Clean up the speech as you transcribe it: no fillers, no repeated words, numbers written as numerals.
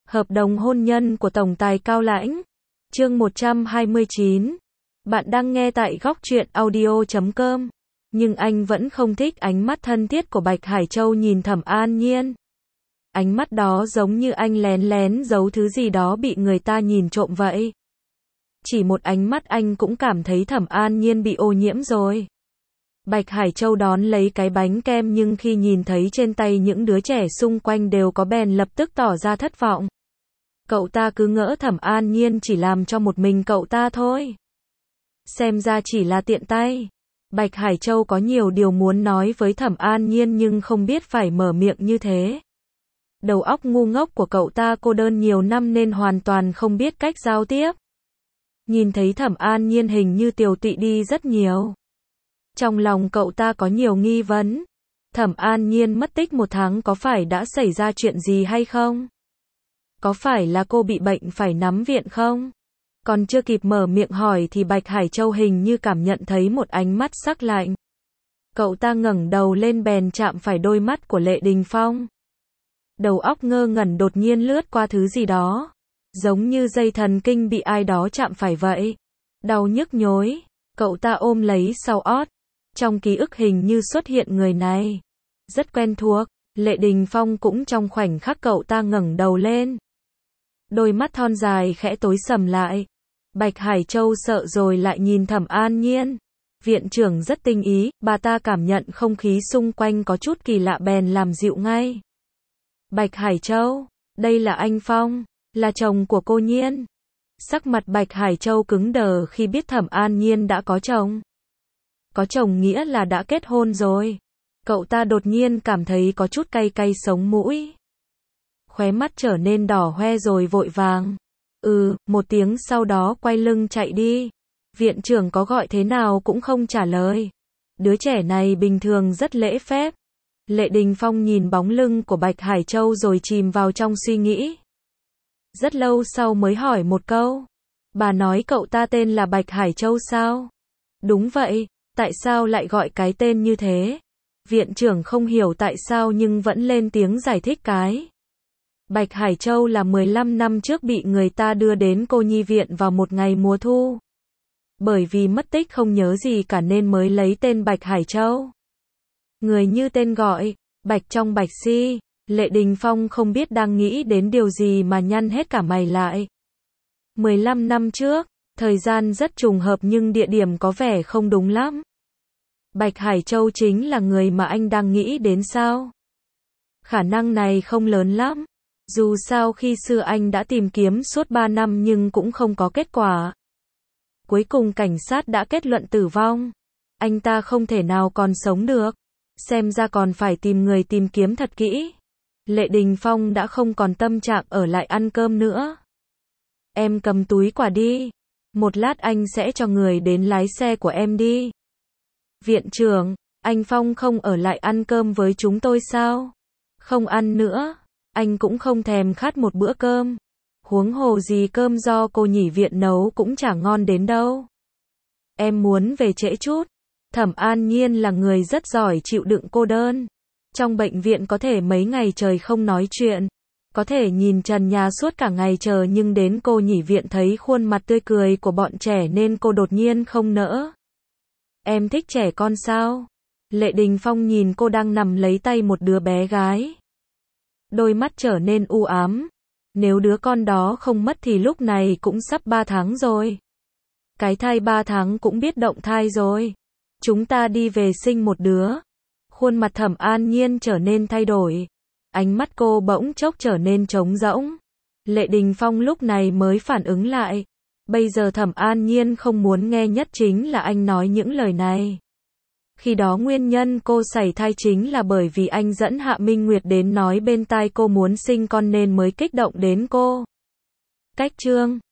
Hợp đồng hôn nhân của tổng tài Cao Lãnh. Chương 129. Bạn đang nghe tại góc truyện audio.com. Nhưng anh vẫn không thích ánh mắt thân thiết của Bạch Hải Châu nhìn Thẩm An Nhiên. Ánh mắt đó giống như anh lén lén giấu thứ gì đó bị người ta nhìn trộm vậy. Chỉ một ánh mắt anh cũng cảm thấy Thẩm An Nhiên bị ô nhiễm rồi. Bạch Hải Châu đón lấy cái bánh kem nhưng khi nhìn thấy trên tay những đứa trẻ xung quanh đều có bèn lập tức tỏ ra thất vọng. Cậu ta cứ ngỡ Thẩm An Nhiên chỉ làm cho một mình cậu ta thôi. Xem ra chỉ là tiện tay. Bạch Hải Châu có nhiều điều muốn nói với Thẩm An Nhiên nhưng không biết phải mở miệng như thế. Đầu óc ngu ngốc của cậu ta cô đơn nhiều năm nên hoàn toàn không biết cách giao tiếp. Nhìn thấy Thẩm An Nhiên hình như tiều tụy đi rất nhiều. Trong lòng cậu ta có nhiều nghi vấn. Thẩm An Nhiên mất tích 1 tháng có phải đã xảy ra chuyện gì hay không? Có phải là cô bị bệnh phải nằm viện không? Còn chưa kịp mở miệng hỏi thì Bạch Hải Châu hình như cảm nhận thấy một ánh mắt sắc lạnh. Cậu ta ngẩng đầu lên bèn chạm phải đôi mắt của Lệ Đình Phong. Đầu óc ngơ ngẩn đột nhiên lướt qua thứ gì đó. Giống như dây thần kinh bị ai đó chạm phải vậy. Đau nhức nhối. Cậu ta ôm lấy sau ót. Trong ký ức hình như xuất hiện người này. Rất quen thuộc. Lệ Đình Phong cũng trong khoảnh khắc cậu ta ngẩng đầu lên. Đôi mắt thon dài khẽ tối sầm lại. Bạch Hải Châu sợ rồi lại nhìn Thẩm An Nhiên. Viện trưởng rất tinh ý, bà ta cảm nhận không khí xung quanh có chút kỳ lạ bèn làm dịu ngay. Bạch Hải Châu, đây là anh Phong, là chồng của cô Nhiên. Sắc mặt Bạch Hải Châu cứng đờ khi biết Thẩm An Nhiên đã có chồng. Có chồng nghĩa là đã kết hôn rồi. Cậu ta đột nhiên cảm thấy có chút cay cay sống mũi. Khóe mắt trở nên đỏ hoe rồi vội vàng. Một tiếng sau đó quay lưng chạy đi. Viện trưởng có gọi thế nào cũng không trả lời. Đứa trẻ này bình thường rất lễ phép. Lệ Đình Phong nhìn bóng lưng của Bạch Hải Châu rồi chìm vào trong suy nghĩ. Rất lâu sau mới hỏi một câu. Bà nói cậu ta tên là Bạch Hải Châu sao? Đúng vậy, tại sao lại gọi cái tên như thế? Viện trưởng không hiểu tại sao nhưng vẫn lên tiếng giải thích cái. Bạch Hải Châu là 15 năm trước bị người ta đưa đến cô nhi viện vào một ngày mùa thu. Bởi vì mất tích không nhớ gì cả nên mới lấy tên Bạch Hải Châu. Người như tên gọi, Bạch trong Bạch Si. Lệ Đình Phong không biết đang nghĩ đến điều gì mà nhăn hết cả mày lại. 15 năm trước, thời gian rất trùng hợp nhưng địa điểm có vẻ không đúng lắm. Bạch Hải Châu chính là người mà anh đang nghĩ đến sao? Khả năng này không lớn lắm. Dù sao khi xưa anh đã tìm kiếm suốt 3 năm nhưng cũng không có kết quả. Cuối cùng cảnh sát đã kết luận tử vong. Anh ta không thể nào còn sống được. Xem ra còn phải tìm người tìm kiếm thật kỹ. Lệ Đình Phong đã không còn tâm trạng ở lại ăn cơm nữa. Em cầm túi quà đi. Một lát anh sẽ cho người đến lái xe của em đi. Viện trưởng, anh Phong không ở lại ăn cơm với chúng tôi sao? Không ăn nữa. Anh cũng không thèm khát một bữa cơm. Huống hồ gì cơm do cô nhỉ viện nấu cũng chả ngon đến đâu. Em muốn về trễ chút. Thẩm An Nhiên là người rất giỏi chịu đựng cô đơn. Trong bệnh viện có thể mấy ngày trời không nói chuyện. Có thể nhìn trần nhà suốt cả ngày chờ nhưng đến cô nhỉ viện thấy khuôn mặt tươi cười của bọn trẻ nên cô đột nhiên không nỡ. Em thích trẻ con sao? Lệ Đình Phong nhìn cô đang nằm lấy tay một đứa bé gái. Đôi mắt trở nên u ám. Nếu đứa con đó không mất thì lúc này cũng sắp 3 tháng rồi. Cái thai 3 tháng cũng biết động thai rồi. Chúng ta đi về sinh một đứa. Khuôn mặt Thẩm An Nhiên trở nên thay đổi. Ánh mắt cô bỗng chốc trở nên trống rỗng. Lệ Đình Phong lúc này mới phản ứng lại. Bây giờ Thẩm An Nhiên không muốn nghe nhất chính là anh nói những lời này. Khi đó nguyên nhân cô sảy thai chính là bởi vì anh dẫn Hạ Minh Nguyệt đến nói bên tai cô muốn sinh con nên mới kích động đến cô. Cách chương